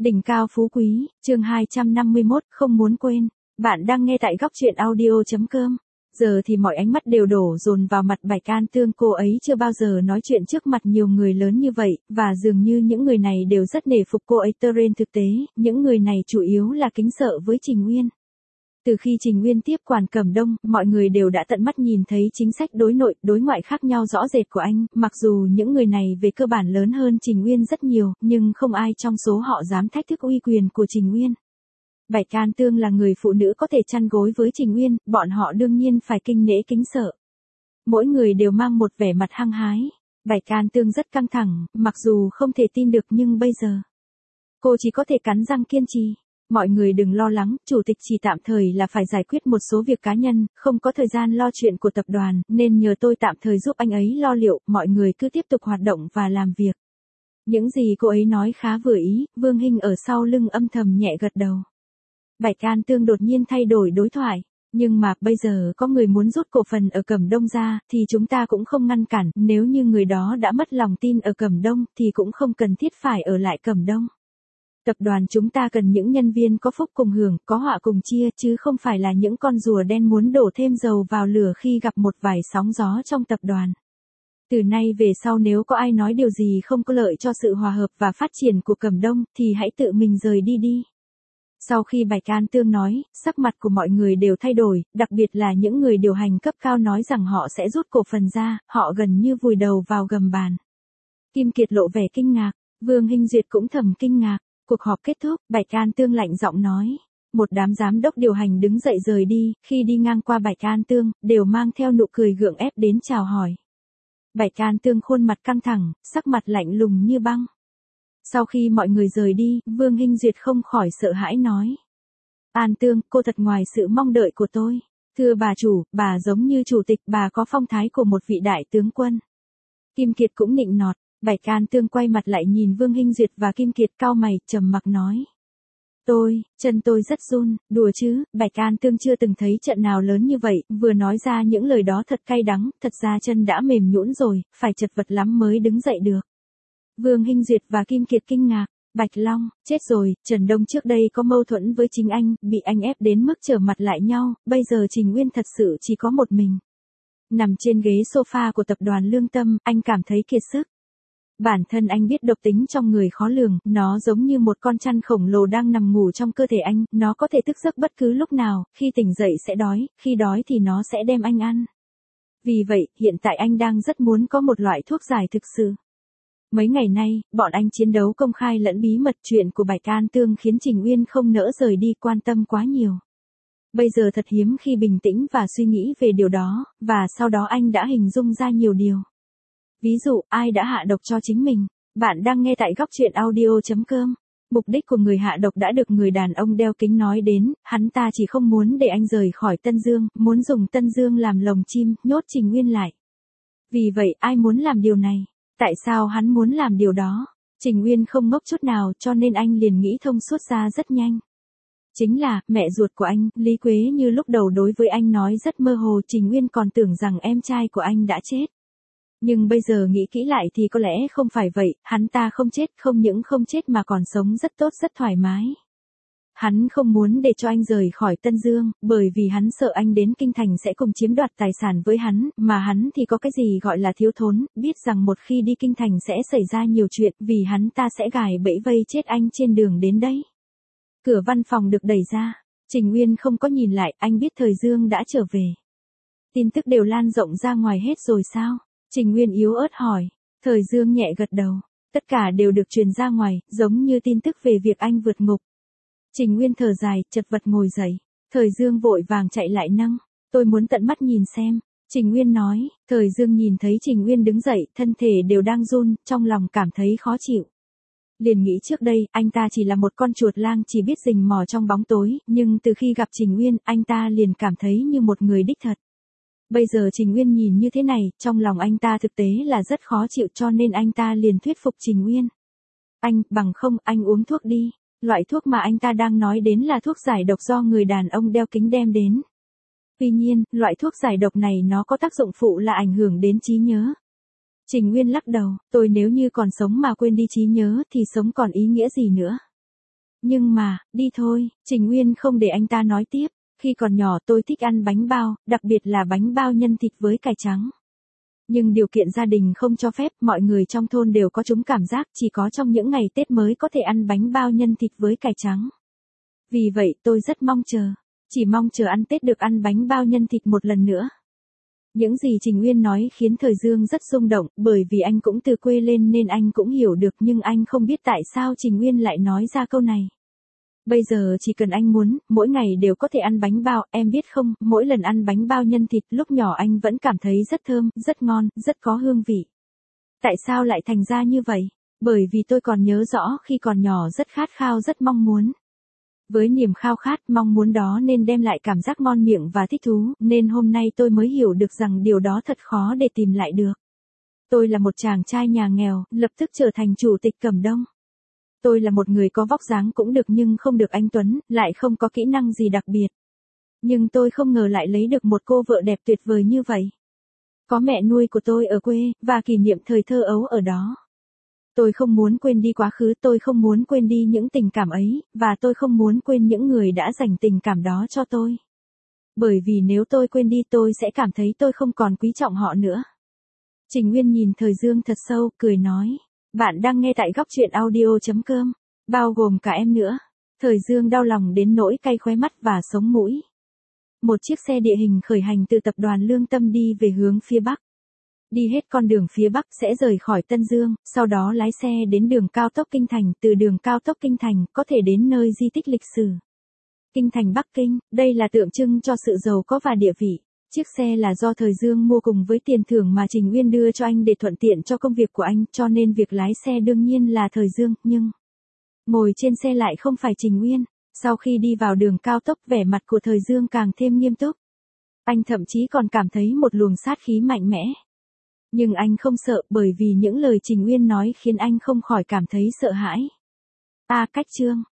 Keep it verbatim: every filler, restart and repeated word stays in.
Đỉnh cao phú quý, chương hai trăm năm mươi mốt, không muốn quên. Bạn đang nghe tại góc truyện audio.com. Giờ thì mọi ánh mắt đều đổ dồn vào mặt Bạch An Tương, cô ấy chưa bao giờ nói chuyện trước mặt nhiều người lớn như vậy, và dường như những người này đều rất nể phục cô ấy. Trên thực tế, những người này chủ yếu là kính sợ với Trình Uyên. Từ khi Trình Uyên tiếp quản Cẩm Đông, mọi người đều đã tận mắt nhìn thấy chính sách đối nội, đối ngoại khác nhau rõ rệt của anh, mặc dù những người này về cơ bản lớn hơn Trình Uyên rất nhiều, nhưng không ai trong số họ dám thách thức uy quyền của Trình Uyên. Bạch An Tương là người phụ nữ có thể chăn gối với Trình Uyên, bọn họ đương nhiên phải kinh nể kính sợ. Mỗi người đều mang một vẻ mặt hăng hái. Bạch An Tương rất căng thẳng, mặc dù không thể tin được nhưng bây giờ cô chỉ có thể cắn răng kiên trì. Mọi người đừng lo lắng, chủ tịch chỉ tạm thời là phải giải quyết một số việc cá nhân, không có thời gian lo chuyện của tập đoàn, nên nhờ tôi tạm thời giúp anh ấy lo liệu, mọi người cứ tiếp tục hoạt động và làm việc. Những gì cô ấy nói khá vừa ý, Vương Hinh ở sau lưng âm thầm nhẹ gật đầu. Bạch An Tương đột nhiên thay đổi đối thoại. Nhưng mà, bây giờ có người muốn rút cổ phần ở Cẩm Đông ra, thì chúng ta cũng không ngăn cản, nếu như người đó đã mất lòng tin ở Cẩm Đông, thì cũng không cần thiết phải ở lại Cẩm Đông. Tập đoàn chúng ta cần những nhân viên có phúc cùng hưởng, có họa cùng chia, chứ không phải là những con rùa đen muốn đổ thêm dầu vào lửa khi gặp một vài sóng gió trong tập đoàn. Từ nay về sau nếu có ai nói điều gì không có lợi cho sự hòa hợp và phát triển của Cẩm Đông, thì hãy tự mình rời đi đi. Sau khi Bạch An Tương nói, sắc mặt của mọi người đều thay đổi, đặc biệt là những người điều hành cấp cao nói rằng họ sẽ rút cổ phần ra, họ gần như vùi đầu vào gầm bàn. Kim Kiệt lộ vẻ kinh ngạc, Vương Hinh Duyệt cũng thầm kinh ngạc. Cuộc họp kết thúc, Bạch An Tương lạnh giọng nói. Một đám giám đốc điều hành đứng dậy rời đi, khi đi ngang qua Bạch An Tương, đều mang theo nụ cười gượng ép đến chào hỏi. Bạch An Tương khuôn mặt căng thẳng, sắc mặt lạnh lùng như băng. Sau khi mọi người rời đi, Vương Hinh Duyệt không khỏi sợ hãi nói. An Tương, cô thật ngoài sự mong đợi của tôi. Thưa bà chủ, bà giống như chủ tịch, bà có phong thái của một vị đại tướng quân. Kim Kiệt cũng nịnh nọt. Bạch An Tương quay mặt lại nhìn Vương Hinh Duyệt và Kim Kiệt, cau mày, trầm mặc nói. Tôi, chân tôi rất run, đùa chứ, Bạch An Tương chưa từng thấy trận nào lớn như vậy, vừa nói ra những lời đó thật cay đắng, thật ra chân đã mềm nhũn rồi, phải chật vật lắm mới đứng dậy được. Vương Hinh Duyệt và Kim Kiệt kinh ngạc. Bạch Long, chết rồi, Trần Đông trước đây có mâu thuẫn với chính anh, bị anh ép đến mức trở mặt lại nhau, bây giờ Trình Uyên thật sự chỉ có một mình. Nằm trên ghế sofa của tập đoàn Lương Tâm, anh cảm thấy kiệt sức. Bản thân anh biết độc tính trong người khó lường, nó giống như một con chăn khổng lồ đang nằm ngủ trong cơ thể anh, nó có thể thức giấc bất cứ lúc nào, khi tỉnh dậy sẽ đói, khi đói thì nó sẽ đem anh ăn. Vì vậy, hiện tại anh đang rất muốn có một loại thuốc giải thực sự. Mấy ngày nay, bọn anh chiến đấu công khai lẫn bí mật, chuyện của Bạch An Tương khiến Trình Uyên không nỡ rời đi quan tâm quá nhiều. Bây giờ thật hiếm khi bình tĩnh và suy nghĩ về điều đó, và sau đó anh đã hình dung ra nhiều điều. Ví dụ, ai đã hạ độc cho chính mình? Bạn đang nghe tại góc truyện audio.com. Mục đích của người hạ độc đã được người đàn ông đeo kính nói đến, hắn ta chỉ không muốn để anh rời khỏi Tân Dương, muốn dùng Tân Dương làm lồng chim, nhốt Trình Uyên lại. Vì vậy, ai muốn làm điều này? Tại sao hắn muốn làm điều đó? Trình Uyên không ngốc chút nào, cho nên anh liền nghĩ thông suốt ra rất nhanh. Chính là, mẹ ruột của anh, Lý Quế Như lúc đầu đối với anh nói rất mơ hồ, Trình Uyên còn tưởng rằng em trai của anh đã chết. Nhưng bây giờ nghĩ kỹ lại thì có lẽ không phải vậy, hắn ta không chết, không những không chết mà còn sống rất tốt, rất thoải mái. Hắn không muốn để cho anh rời khỏi Tân Dương, bởi vì hắn sợ anh đến Kinh Thành sẽ cùng chiếm đoạt tài sản với hắn, mà hắn thì có cái gì gọi là thiếu thốn, biết rằng một khi đi Kinh Thành sẽ xảy ra nhiều chuyện, vì hắn ta sẽ gài bẫy vây chết anh trên đường đến đấy. Cửa văn phòng được đẩy ra, Trình Uyên không có nhìn lại, anh biết Thời Dương đã trở về. Tin tức đều lan rộng ra ngoài hết rồi sao? Trình Uyên yếu ớt hỏi. Thời Dương nhẹ gật đầu. Tất cả đều được truyền ra ngoài, giống như tin tức về việc anh vượt ngục. Trình Uyên thở dài, chật vật ngồi dậy. Thời Dương vội vàng chạy lại nâng. Tôi muốn tận mắt nhìn xem. Trình Uyên nói. Thời Dương nhìn thấy Trình Uyên đứng dậy, thân thể đều đang run, trong lòng cảm thấy khó chịu. Liền nghĩ trước đây, anh ta chỉ là một con chuột lang chỉ biết rình mò trong bóng tối, nhưng từ khi gặp Trình Uyên, anh ta liền cảm thấy như một người đích thật. Bây giờ Trình Uyên nhìn như thế này, trong lòng anh ta thực tế là rất khó chịu, cho nên anh ta liền thuyết phục Trình Uyên. Anh, bằng không, anh uống thuốc đi. Loại thuốc mà anh ta đang nói đến là thuốc giải độc do người đàn ông đeo kính đem đến. Tuy nhiên, loại thuốc giải độc này nó có tác dụng phụ là ảnh hưởng đến trí nhớ. Trình Uyên lắc đầu, tôi nếu như còn sống mà quên đi trí nhớ thì sống còn ý nghĩa gì nữa. Nhưng mà, đi thôi, Trình Uyên không để anh ta nói tiếp. Khi còn nhỏ tôi thích ăn bánh bao, đặc biệt là bánh bao nhân thịt với cải trắng. Nhưng điều kiện gia đình không cho phép, mọi người trong thôn đều có chúng cảm giác chỉ có trong những ngày Tết mới có thể ăn bánh bao nhân thịt với cải trắng. Vì vậy tôi rất mong chờ, chỉ mong chờ ăn Tết được ăn bánh bao nhân thịt một lần nữa. Những gì Trình Uyên nói khiến Thời Dương rất rung động, bởi vì anh cũng từ quê lên nên anh cũng hiểu được, nhưng anh không biết tại sao Trình Uyên lại nói ra câu này. Bây giờ chỉ cần anh muốn, mỗi ngày đều có thể ăn bánh bao, em biết không, mỗi lần ăn bánh bao nhân thịt lúc nhỏ anh vẫn cảm thấy rất thơm, rất ngon, rất có hương vị. Tại sao lại thành ra như vậy? Bởi vì tôi còn nhớ rõ khi còn nhỏ rất khát khao, rất mong muốn. Với niềm khao khát, mong muốn đó nên đem lại cảm giác ngon miệng và thích thú, nên hôm nay tôi mới hiểu được rằng điều đó thật khó để tìm lại được. Tôi là một chàng trai nhà nghèo, lập tức trở thành chủ tịch Cẩm Đông. Tôi là một người có vóc dáng cũng được nhưng không được anh tuấn, lại không có kỹ năng gì đặc biệt. Nhưng tôi không ngờ lại lấy được một cô vợ đẹp tuyệt vời như vậy. Có mẹ nuôi của tôi ở quê, và kỷ niệm thời thơ ấu ở đó. Tôi không muốn quên đi quá khứ, tôi không muốn quên đi những tình cảm ấy, và tôi không muốn quên những người đã dành tình cảm đó cho tôi. Bởi vì nếu tôi quên đi tôi sẽ cảm thấy tôi không còn quý trọng họ nữa. Trình Uyên nhìn Thời Dương thật sâu, cười nói. Bạn đang nghe tại góc truyện audio chấm com, bao gồm cả em nữa. Thời Dương đau lòng đến nỗi cay khóe mắt và sống mũi. Một chiếc xe địa hình khởi hành từ tập đoàn Lương Tâm đi về hướng phía Bắc. Đi hết con đường phía Bắc sẽ rời khỏi Tân Dương, sau đó lái xe đến đường cao tốc Kinh Thành, từ đường cao tốc Kinh Thành có thể đến nơi di tích lịch sử. Kinh Thành Bắc Kinh, đây là tượng trưng cho sự giàu có và địa vị. Chiếc xe là do Thời Dương mua cùng với tiền thưởng mà Trình Uyên đưa cho anh để thuận tiện cho công việc của anh, cho nên việc lái xe đương nhiên là Thời Dương, nhưng ngồi trên xe lại không phải Trình Uyên. Sau khi đi vào đường cao tốc, vẻ mặt của Thời Dương càng thêm nghiêm túc. Anh thậm chí còn cảm thấy một luồng sát khí mạnh mẽ. Nhưng anh không sợ, bởi vì những lời Trình Uyên nói khiến anh không khỏi cảm thấy sợ hãi. A Cách Chương